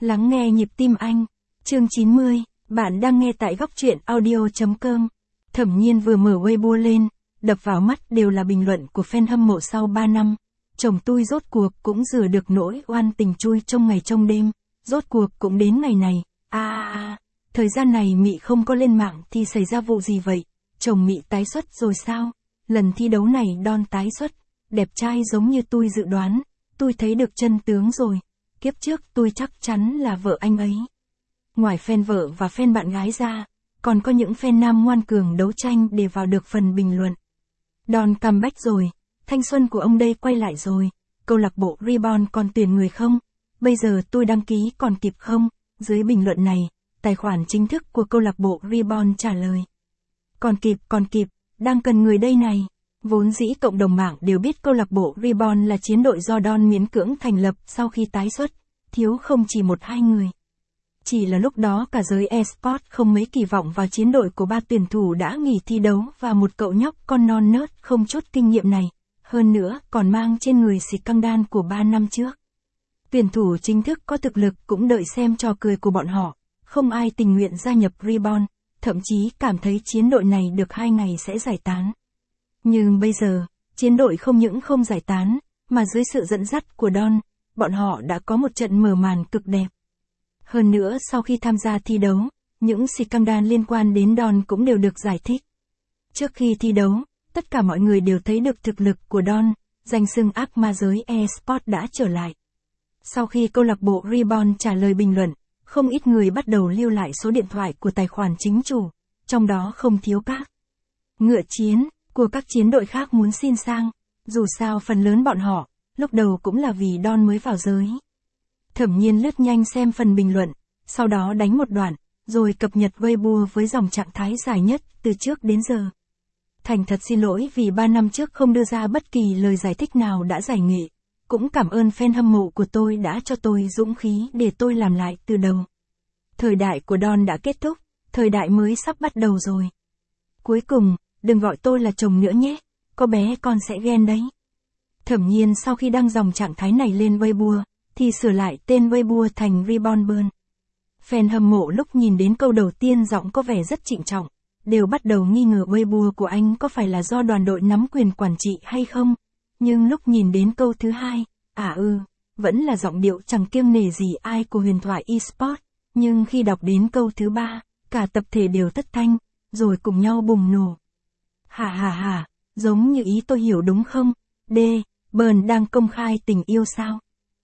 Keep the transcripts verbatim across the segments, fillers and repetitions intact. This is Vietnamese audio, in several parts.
Lắng nghe nhịp tim anh. Chương chín mươi, bạn đang nghe tại góc truyện audio chấm com. Thẩm Nhiên vừa mở Weibo lên, đập vào mắt đều là bình luận của fan hâm mộ sau ba năm. Chồng tôi rốt cuộc cũng rửa được nỗi oan tình chui trong ngày trong đêm, rốt cuộc cũng đến ngày này. À, à, à, thời gian này Mị không có lên mạng thì xảy ra vụ gì vậy? Chồng Mị tái xuất rồi sao? Lần thi đấu này Don tái xuất, đẹp trai giống như tôi dự đoán, tôi thấy được chân tướng rồi. Kiếp trước tôi chắc chắn là vợ anh ấy. Ngoài fan vợ và fan bạn gái ra, còn có những fan nam ngoan cường đấu tranh để vào được phần bình luận. Don comeback rồi, thanh xuân của ông đây quay lại rồi, câu lạc bộ Reborn còn tuyển người không? Bây giờ tôi đăng ký còn kịp không? Dưới bình luận này, tài khoản chính thức của câu lạc bộ Reborn trả lời. Còn kịp, còn kịp, đang cần người đây này. Vốn dĩ cộng đồng mạng đều biết câu lạc bộ Reborn là chiến đội do Don miễn cưỡng thành lập sau khi tái xuất, thiếu không chỉ một hai người. Chỉ là lúc đó cả giới eSports không mấy kỳ vọng vào chiến đội của ba tuyển thủ đã nghỉ thi đấu và một cậu nhóc con non nớt không chút kinh nghiệm này, hơn nữa còn mang trên người xịt căng đan của ba năm trước. Tuyển thủ chính thức có thực lực cũng đợi xem trò cười của bọn họ, không ai tình nguyện gia nhập Reborn, thậm chí cảm thấy chiến đội này được hai ngày sẽ giải tán. Nhưng bây giờ, chiến đội không những không giải tán, mà dưới sự dẫn dắt của Don, bọn họ đã có một trận mở màn cực đẹp. Hơn nữa sau khi tham gia thi đấu, những scandal liên quan đến Don cũng đều được giải thích. Trước khi thi đấu, tất cả mọi người đều thấy được thực lực của Don, danh xưng ác ma giới eSports đã trở lại. Sau khi câu lạc bộ Reborn trả lời bình luận, không ít người bắt đầu lưu lại số điện thoại của tài khoản chính chủ, trong đó không thiếu các ngựa chiến của các chiến đội khác muốn xin sang, dù sao phần lớn bọn họ, lúc đầu cũng là vì Don mới vào giới. Thẩm Nhiên lướt nhanh xem phần bình luận, sau đó đánh một đoạn, rồi cập nhật Weibo với dòng trạng thái dài nhất từ trước đến giờ. Thành thật xin lỗi vì ba năm trước không đưa ra bất kỳ lời giải thích nào đã giải nghệ. Cũng cảm ơn fan hâm mộ của tôi đã cho tôi dũng khí để tôi làm lại từ đầu. Thời đại của Don đã kết thúc, thời đại mới sắp bắt đầu rồi. Cuối cùng, đừng gọi tôi là chồng nữa nhé, có bé con sẽ ghen đấy. Thẩm Nhiên sau khi đăng dòng trạng thái này lên Weibo, thì sửa lại tên Weibo thành Reborn Burn. Fan hâm mộ lúc nhìn đến câu đầu tiên giọng có vẻ rất trịnh trọng, đều bắt đầu nghi ngờ Weibo của anh có phải là do đoàn đội nắm quyền quản trị hay không. Nhưng lúc nhìn đến câu thứ hai, à ư, vẫn là giọng điệu chẳng kiêng nể gì ai của huyền thoại eSports. Nhưng khi đọc đến câu thứ ba, cả tập thể đều thất thanh, rồi cùng nhau bùng nổ. Hà hà hà, giống như ý tôi hiểu đúng không? D, Burn đang công khai tình yêu sao?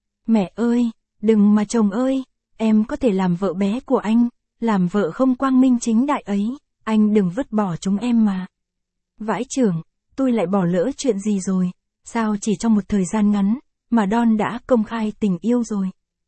Mẹ ơi, đừng mà chồng ơi, em có thể làm vợ bé của anh, làm vợ không quang minh chính đại ấy, anh đừng vứt bỏ chúng em mà. Vãi chưởng, tôi lại bỏ lỡ chuyện gì rồi? Sao chỉ trong một thời gian ngắn, mà Don đã công khai tình yêu rồi?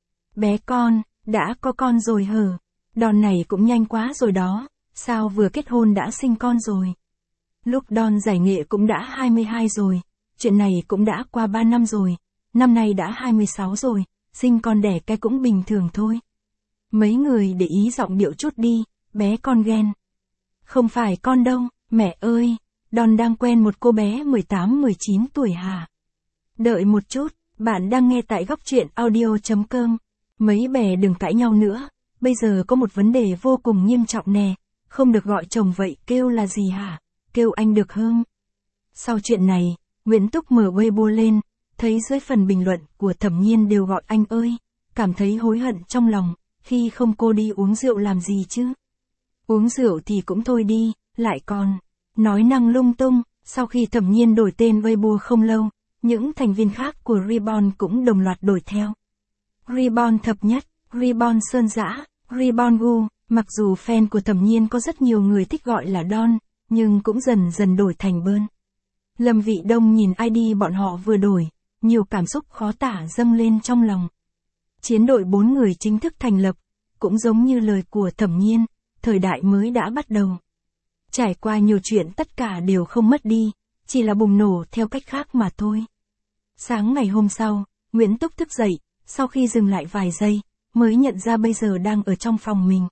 Bé con, đã có con rồi hờ? Don này cũng nhanh quá rồi đó, sao vừa kết hôn đã sinh con rồi? Lúc Don giải nghệ cũng đã hai mươi hai rồi, chuyện này cũng đã qua ba năm rồi, năm nay đã hai mươi sáu rồi, sinh con đẻ cái cũng bình thường thôi. Mấy người để ý giọng điệu chút đi, bé con ghen. Không phải con đâu, mẹ ơi. Don đang quen một cô bé mười tám mười chín tuổi hả? Đợi một chút, bạn đang nghe tại góc truyện audio chấm com. Mấy bè đừng cãi nhau nữa, bây giờ có một vấn đề vô cùng nghiêm trọng nè, không được gọi chồng vậy kêu là gì hả? Kêu anh được không? Sau chuyện này, Nguyễn Túc mở Weibo lên, thấy dưới phần bình luận của Thẩm Nhiên đều gọi anh ơi, cảm thấy hối hận trong lòng, khi không cô đi uống rượu làm gì chứ? Uống rượu thì cũng thôi đi, lại còn nói năng lung tung. Sau khi Thẩm Nhiên đổi tên Weibo không lâu, những thành viên khác của Reborn cũng đồng loạt đổi theo. Reborn thập nhất, Reborn Sơn Dã, Reborn Gu, mặc dù fan của Thẩm Nhiên có rất nhiều người thích gọi là Don, nhưng cũng dần dần đổi thành Burn. Lâm Vị Đông nhìn i đê bọn họ vừa đổi, nhiều cảm xúc khó tả dâng lên trong lòng. Chiến đội bốn người chính thức thành lập, cũng giống như lời của Thẩm Nhiên, thời đại mới đã bắt đầu. Trải qua nhiều chuyện tất cả đều không mất đi, chỉ là bùng nổ theo cách khác mà thôi. Sáng ngày hôm sau, Nguyễn Túc thức dậy, sau khi dừng lại vài giây, mới nhận ra bây giờ đang ở trong phòng mình.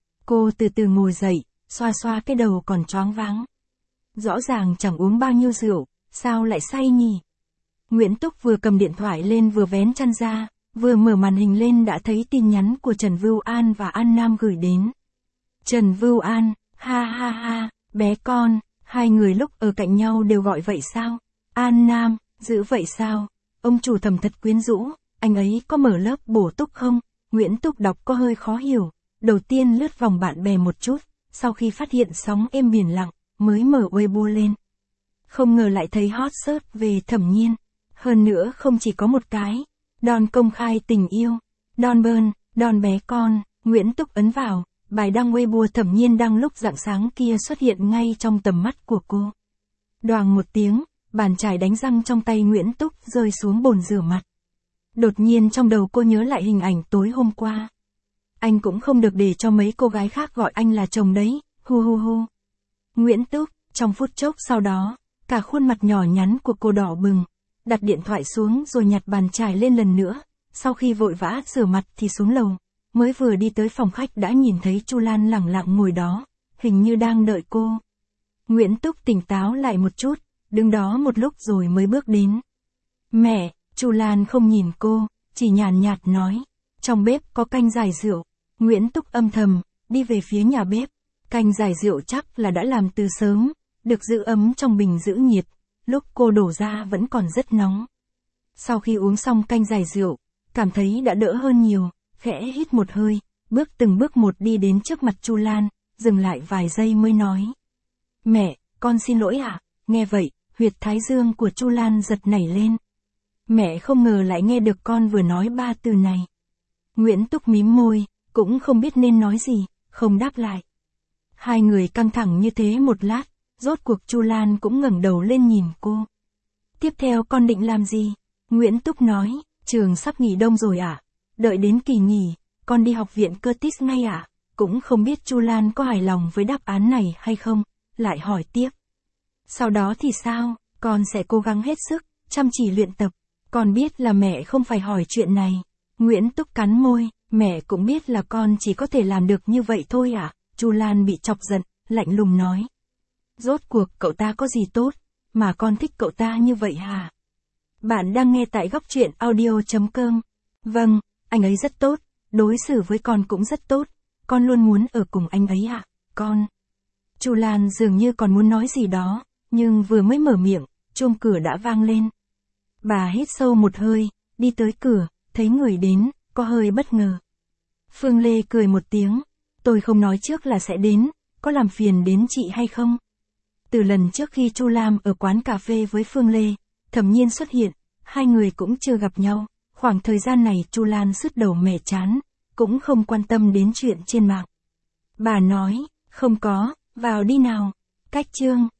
Cô từ từ ngồi dậy, xoa xoa cái đầu còn choáng váng. Rõ ràng chẳng uống bao nhiêu rượu, sao lại say nhỉ? Nguyễn Túc vừa cầm điện thoại lên vừa vén chăn ra, Vừa mở màn hình lên đã thấy tin nhắn của Trần Vưu An và An Nam gửi đến. Trần Vưu An, ha ha ha, bé con, hai người lúc ở cạnh nhau đều gọi vậy sao? An Nam, dữ vậy sao? Ông chủ Thẩm thật quyến rũ, anh ấy có mở lớp bổ túc không? Nguyễn Túc đọc có hơi khó hiểu, đầu tiên lướt vòng bạn bè một chút, sau khi phát hiện sóng êm biển lặng, mới mở Weibo lên. Không ngờ lại thấy hot search về Thẩm Nhiên. Hơn nữa không chỉ có một cái. Đòn công khai tình yêu. Đòn bơn, đòn bé con, Nguyễn Túc ấn vào, bài đăng Weibo Thẩm Nhiên đăng lúc rạng sáng kia xuất hiện ngay trong tầm mắt của cô. Đoàng một tiếng, bàn chải đánh răng trong tay Nguyễn Túc rơi xuống bồn rửa mặt. Đột nhiên trong đầu cô nhớ lại hình ảnh tối hôm qua. Anh cũng không được để cho mấy cô gái khác gọi anh là chồng đấy, hu hu hu. Nguyễn Túc, trong phút chốc sau đó, cả khuôn mặt nhỏ nhắn của cô đỏ bừng, đặt điện thoại xuống rồi nhặt bàn chải lên lần nữa, sau khi vội vã rửa mặt thì xuống lầu, mới vừa đi tới phòng khách đã nhìn thấy Chu Lan lẳng lặng ngồi đó, hình như đang đợi cô. Nguyễn Túc tỉnh táo lại một chút, đứng đó một lúc rồi mới bước đến. Mẹ, Chu Lan không nhìn cô, chỉ nhàn nhạt nói, trong bếp có canh giải rượu. Nguyễn Túc âm thầm, đi về phía nhà bếp, canh giải rượu chắc là đã làm từ sớm, được giữ ấm trong bình giữ nhiệt, lúc cô đổ ra vẫn còn rất nóng. Sau khi uống xong canh giải rượu, cảm thấy đã đỡ hơn nhiều, khẽ hít một hơi, bước từng bước một đi đến trước mặt Chu Lan, dừng lại vài giây mới nói. Mẹ, con xin lỗi ạ. Nghe vậy, huyệt thái dương của Chu Lan giật nảy lên. Mẹ không ngờ lại nghe được con vừa nói ba từ này. Nguyễn Túc mím môi, cũng không biết nên nói gì, không đáp lại. Hai người căng thẳng như thế một lát, rốt cuộc Chu Lan cũng ngẩng đầu lên nhìn cô. Tiếp theo con định làm gì? Nguyễn Túc nói, trường sắp nghỉ đông rồi ạ. À? Đợi đến kỳ nghỉ, con đi học viện Curtis ngay ạ. À? Cũng không biết Chu Lan có hài lòng với đáp án này hay không, lại hỏi tiếp. Sau đó thì sao, con sẽ cố gắng hết sức, chăm chỉ luyện tập. Con biết là mẹ không phải hỏi chuyện này. Nguyễn Túc cắn môi, mẹ cũng biết là con chỉ có thể làm được như vậy thôi ạ. À? Chu Lan bị chọc giận, lạnh lùng nói. Rốt cuộc cậu ta có gì tốt, mà con thích cậu ta như vậy hả? Bạn đang nghe tại góc truyện audio chấm com. Vâng, anh ấy rất tốt, đối xử với con cũng rất tốt, con luôn muốn ở cùng anh ấy ạ, à? Con. Chu Lan dường như còn muốn nói gì đó, nhưng vừa mới mở miệng, chuông cửa đã vang lên. Bà hít sâu một hơi, đi tới cửa, thấy người đến, có hơi bất ngờ. Phương Lê cười một tiếng, tôi không nói trước là sẽ đến, có làm phiền đến chị hay không? Từ lần trước khi Chu Lam ở quán cà phê với Phương Lê, Thẩm Nhiên xuất hiện, hai người cũng chưa gặp nhau, khoảng thời gian này Chu Lan sứt đầu mẻ chán, cũng không quan tâm đến chuyện trên mạng. Bà nói, không có, vào đi nào. Cách chương